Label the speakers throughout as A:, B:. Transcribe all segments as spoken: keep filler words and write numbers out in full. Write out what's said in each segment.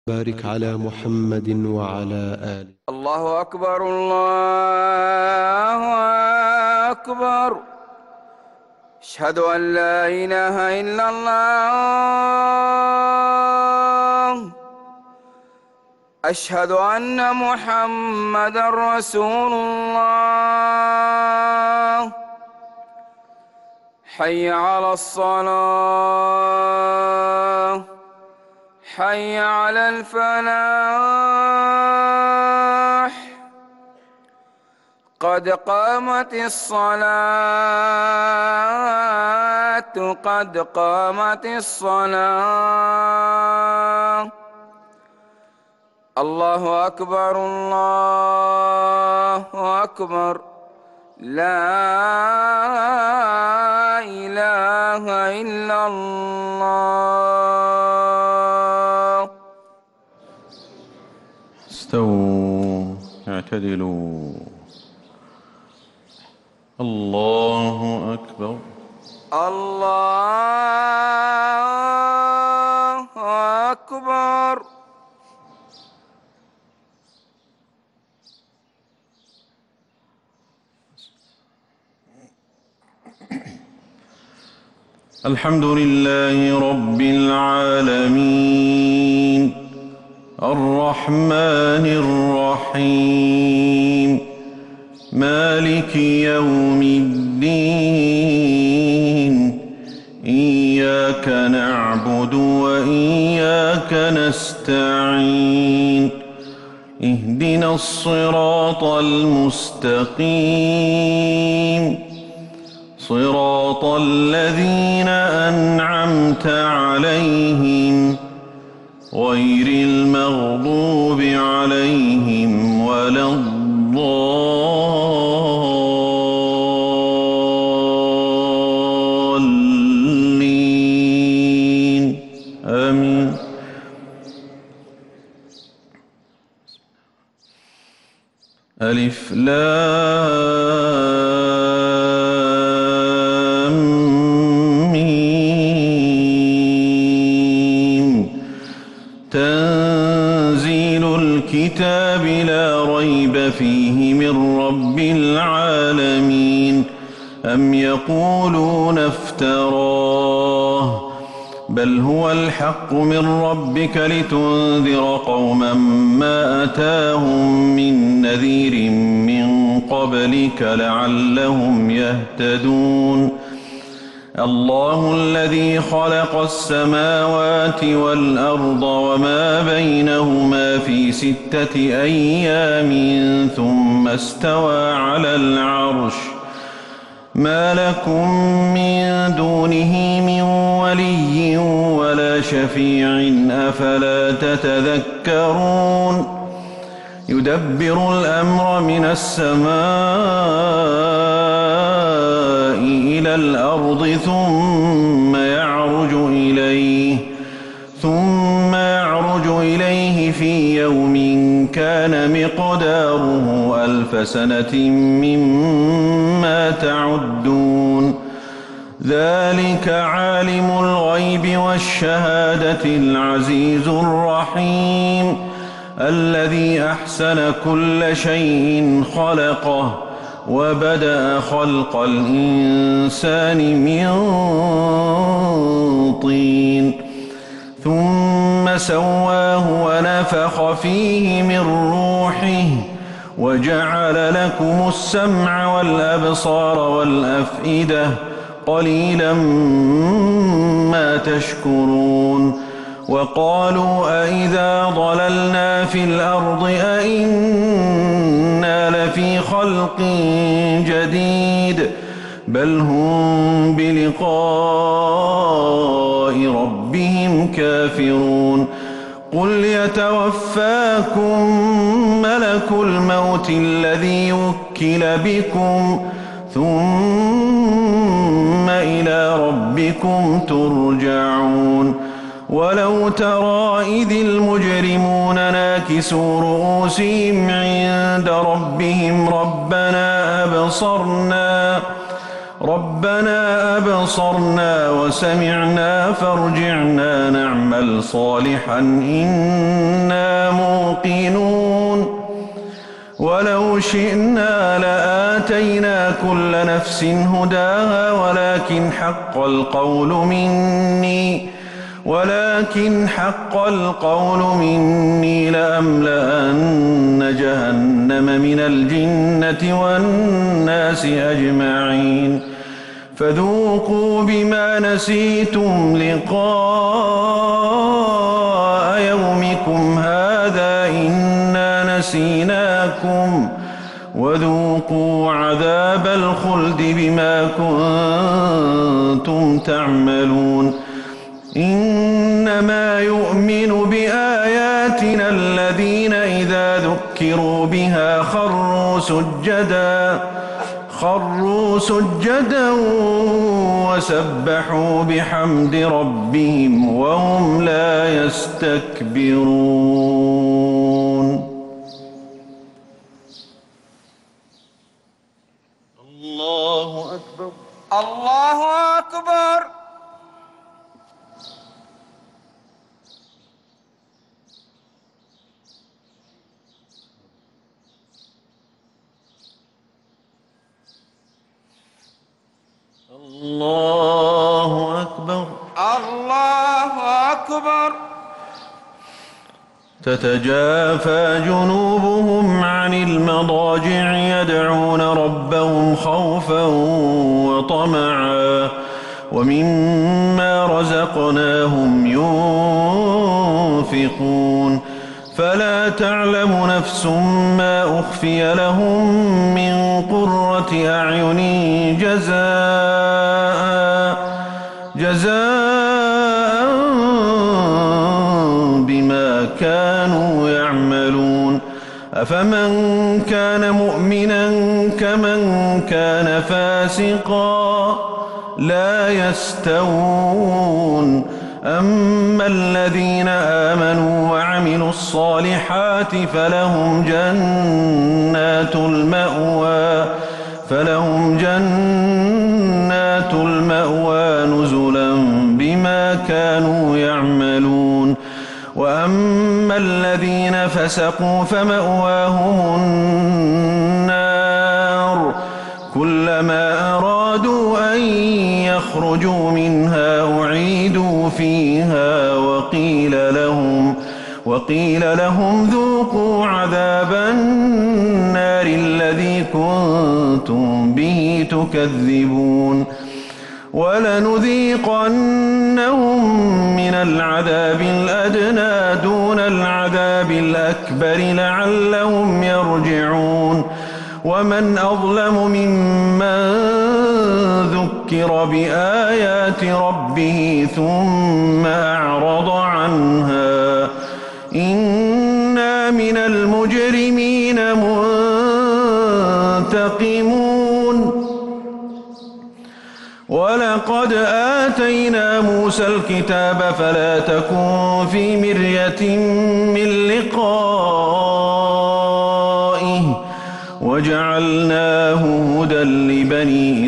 A: بارك على محمد وعلى آله.
B: الله أكبر الله أكبر. أشهد أن لا إله إلا الله. أشهد أن محمدًا رسول الله. حي على الصلاة، حي على الفلاح. قد قامت الصلاة، قد قامت الصلاة. الله أكبر الله أكبر. لا إله إلا الله.
C: استووا اعتدلوا. الله أكبر.
B: الله أكبر.
C: الحمد لله رب العالمين الرحمن الرحيم مالك يوم الدين. إياك نعبد وإياك نستعين. اهدنا الصراط المستقيم صراط الذين أنعمت عليهم غير المغضوب عليهم ولا الضالين. آمين. ألف لام ميم. تنزيل الكتاب لا ريب فيه من رب العالمين. أم يقولون افتراه بل هو الحق من ربك لتنذر قوما ما أتاهم من نذير من قبلك لعلهم يهتدون. الله الذي خلق السماوات والأرض وما بينهما في ستة أيام ثم استوى على العرش. ما لكم من دونه من ولي ولا شفيع أفلا تتذكرون. يدبر الأمر من السماء إلى الأرض ثم يعرج إليه ثم يعرج إليه في يوم كان مقداره ألف سنة مما تعدون. ذلك عالم الغيب والشهادة العزيز الرحيم الذي أحسن كل شيء خلقه وبدأ خلق الإنسان من طين ثم سواه ونفخ فيه من روحه وجعل لكم السمع والأبصار والأفئدة قليلا ما تشكرون. وقالوا أئذا ضللنا في الأرض أئنا لفي خلق جديد بل هم بلقاء ربهم كافرون. قل يتوفاكم ملك الموت الذي وكل بكم ثم إلى ربكم ترجعون. ولو ترى إذ المجرمون ناكسوا رؤوسهم عند ربهم ربنا أبصرنا ربنا أبصرنا وسمعنا فارجعنا نعمل صالحا إنا موقنون ولو شئنا لآتينا كل نفس هداها ولكن حق القول مني ولكن حق القول مني لأملأن جهنم من الجنة والناس أجمعين فذوقوا بما نسيتم لقاء يومكم هذا إنا نسيناكم وذوقوا عذاب الخلد بما كنتم تعملون إنما يؤمن بآياتنا الذين إذا ذكروا بها خروا سجدا خروا سجدا وسبحوا بحمد ربهم وهم لا يستكبرون. الله أكبر.
B: الله أكبر.
C: الله أكبر.
B: الله أكبر.
C: تتجافى جنوبهم عن المضاجع يدعون ربهم خوفا وطمعا ومما رزقناهم ينفقون فلا تعلم نفس ما أخفي لهم من قرة أعين جزاء جزاء بما كانوا يعملون أفمن كان مؤمنا كمن كان فاسقا لا يستوون أما الذين آمنوا وعملوا الصالحات فلهم جنات المأوى فلهم جنات المأوى نزلا بما كانوا يعملون وأما الذين فسقوا فمأواهم النار كلما أرادوا أن يخرجوا منها أعيدوا فيها وقيل لهم وقيل لهم ذوقوا عذاب النار الذي كنتم به تكذبون ولنذيقنهم من العذاب الأدنى دون العذاب الأكبر لعلهم يرجعون ومن أظلم ممن ذكر بآيات ربه ثم أعرض عنها إنا من المجرمين منتقمون ولقد آتينا موسى الكتاب فلا تكن في مرية من لقائه وجعلناه هدى لبني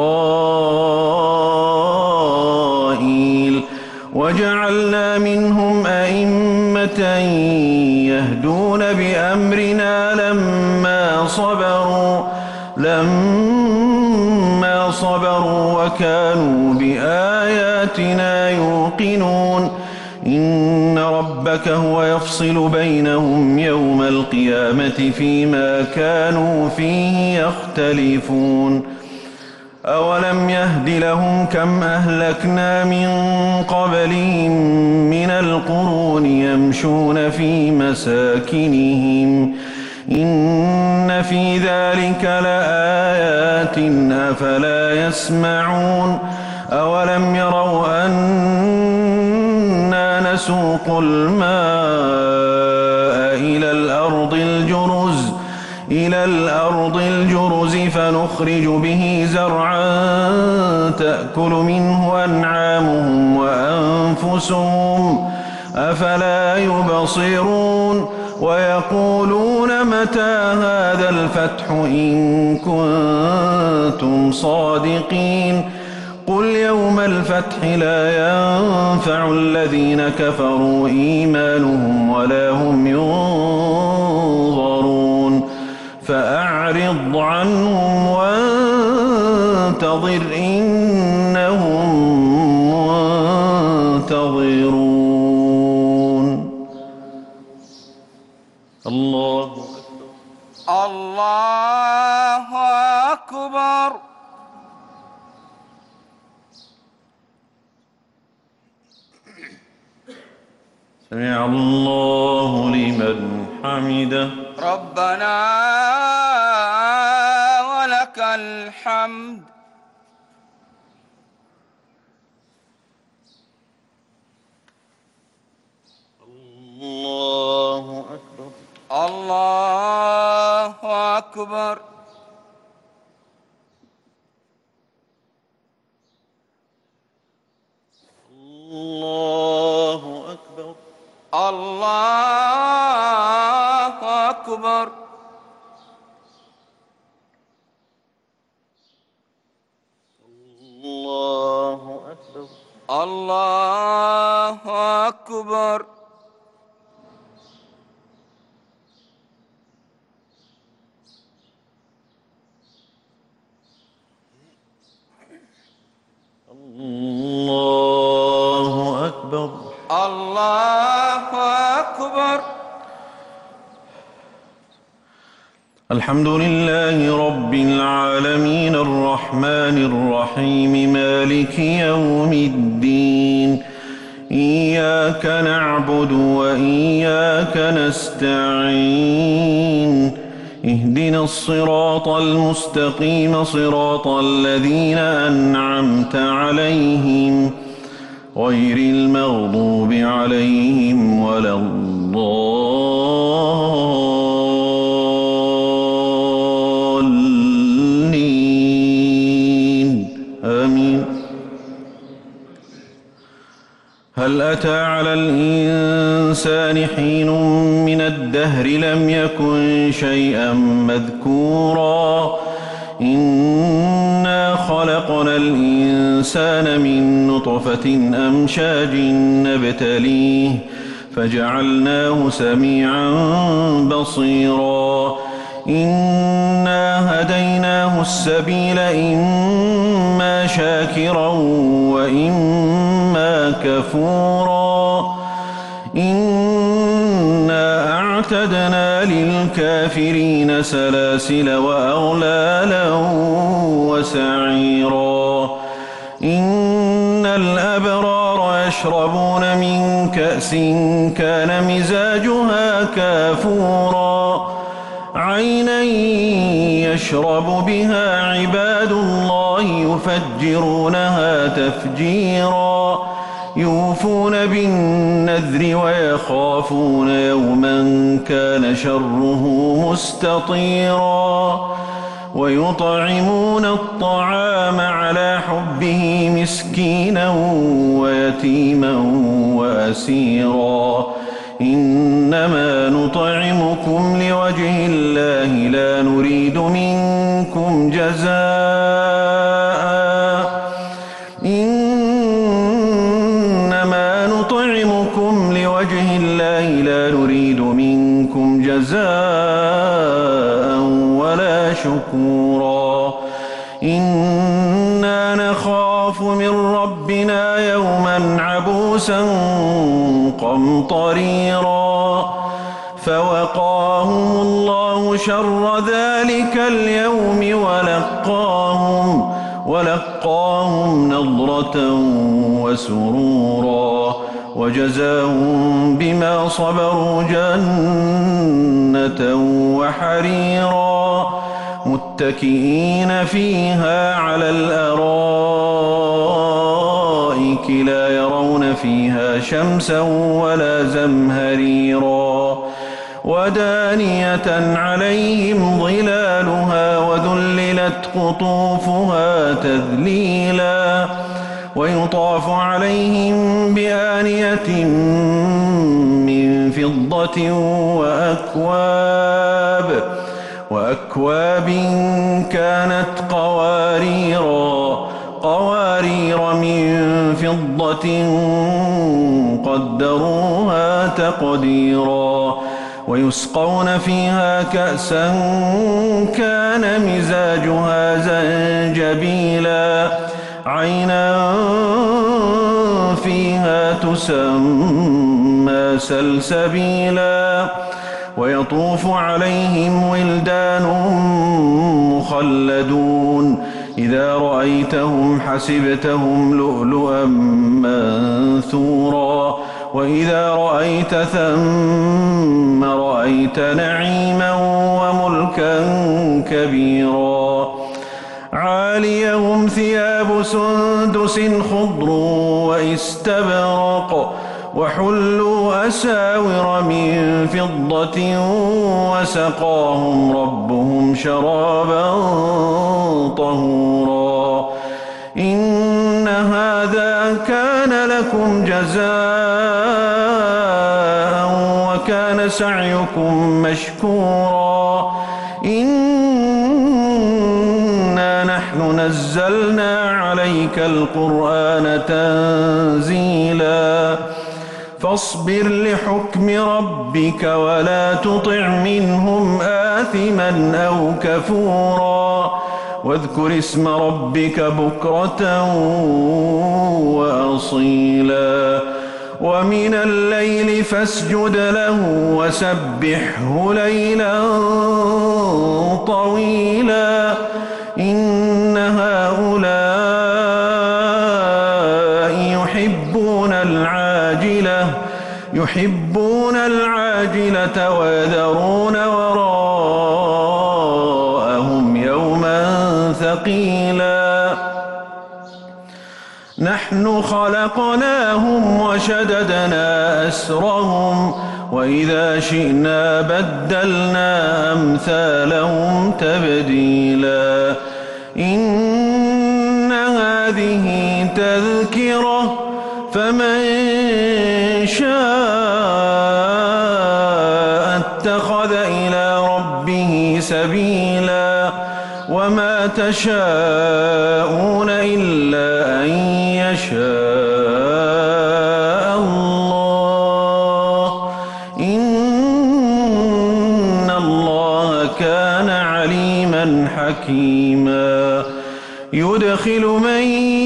C: إسرائيل وجعلنا منهم أئمة يهدون بأمرنا لما صبروا لما صبروا وكانوا بآياتنا يوقنون إن ربك هو يفصل بينهم يوم القيامة فيما كانوا فيه يختلفون أولم يهد لهم كم أهلكنا من قبلهم من القرون يمشون في مساكنهم إن في ذلك لآيات أفلا يسمعون أولم يروا أنا نسوق الماء إلى الأرض الجرز إلى الأرض الجرز فنخرج به زرعا تأكل منه أنعامهم وأنفسهم أفلا يبصرون ويقولون متى هذا الفتح إن كنتم صادقين قل يوم الفتح لا ينفع الذين كفروا إيمانهم ولا هم ينظرون فأعرض عنهم وانتظر إنهم منتظرون. الله
B: الله أكبر.
C: سمع الله لمن حمده.
B: ربنا ولك الحمد.
C: الله أكبر.
B: الله أكبر.
C: الله أكبر.
B: الله أكبر.
C: الله أكبر.
B: الله أكبر.
C: الله أكبر.
B: الله أكبر.
C: الحمد لله رب العالمين الرحمن الرحيم مالك يوم الدين إياك نعبد وإياك نستعين اهدنا الصراط المستقيم صراط الذين أنعمت عليهم غير المغضوب عليهم ولا الضالين آمين. هل أتى على الإنسان حين من الدهر لم يكن شيئا مذكورا إنا خلقنا الإنسان من نطفة أمشاج نبتليه فجعلناه سميعا بصيرا إنا هديناه السبيل إما شاكرا وإما كفورا إنا أعتدنا للكافرين سلاسل وأغلالا وسعيرا إن الأبرار يشربون من كأس كان مزاجها كافورا عينا يشرب بها عباد الله يفجرونها تفجيرا يوفون بالنذر ويخافون يوما كان شره مستطيرا ويطعمون الطعام على حبه مسكينا ويتيما وأسيرا إنما نطعمكم لوجه الله لا نريد منكم جزاء إنما نطعمكم لوجه الله لا نريد منكم جزاء ولا شكورا إنا نخاف من ربنا يوما عبوسا قمطريرا فوقاهم الله شر ذلك اليوم ولقاهم ولقاهم نضرة وسرورا وجزاهم بما صبروا جنة وحريرا متكئين فيها على الأرائك لا يرون فيها شمسا ولا زمهريرا ودانية عليهم ظلالها وذللت قطوفها تذليلا ويطاف عليهم بآنية من فضة وأكواب وأكواب كانت قواريرا قوارير من فضة قدروها تقديرا ويسقون فيها كأسا كان مزاجها زنجبيلا عينا فيها تسمى سلسبيلا ويطوف عليهم ولدان مخلدون إذا رأيتهم حسبتهم لؤلؤا منثورا وإذا رأيت ثم رأيت نعيما وملكا كبيرا عاليهم ثياب سندس خضر واستبرق وحلوا أساور من فضة وسقاهم ربهم شرابا طهورا إن هذا كان لكم جزاء وكان سعيكم مشكورا إنا نحن نزلنا عليك القرآن تنزيلا فاصبر لحكم ربك ولا تطع منهم آثما أو كفورا واذكر اسم ربك بكرة وأصيلا ومن الليل فاسجد له وسبحه ليلا طويلا إن هؤلاء يحبون العاجلة يحبون العاجلة ويذرون وراءهم يوما ثقيلا نحن خلقناهم وشددنا أسرهم وإذا شئنا بدلنا أمثالهم تبديلا إن هذه تذكرة فمن شاء اتخذ إلى ربه سبيلا وما تشاءون إلا أن يشاء الله إن الله كان عليما حكيما يدخل من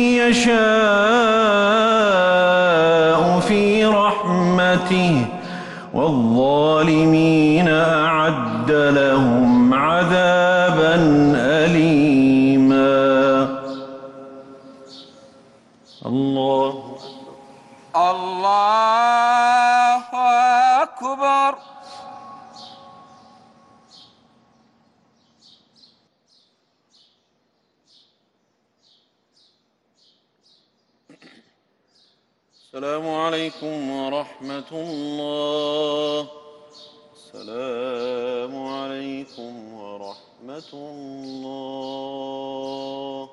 C: يشاء في رحمته والظالمين أعد لهم عذابا أليما الله
B: الله أكبر.
C: السلام عليكم ورحمة الله. السلام عليكم ورحمة الله.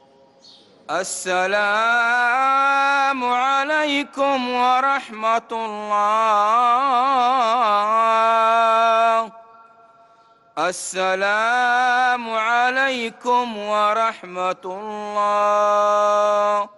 B: السلام عليكم ورحمة الله. السلام عليكم ورحمة الله.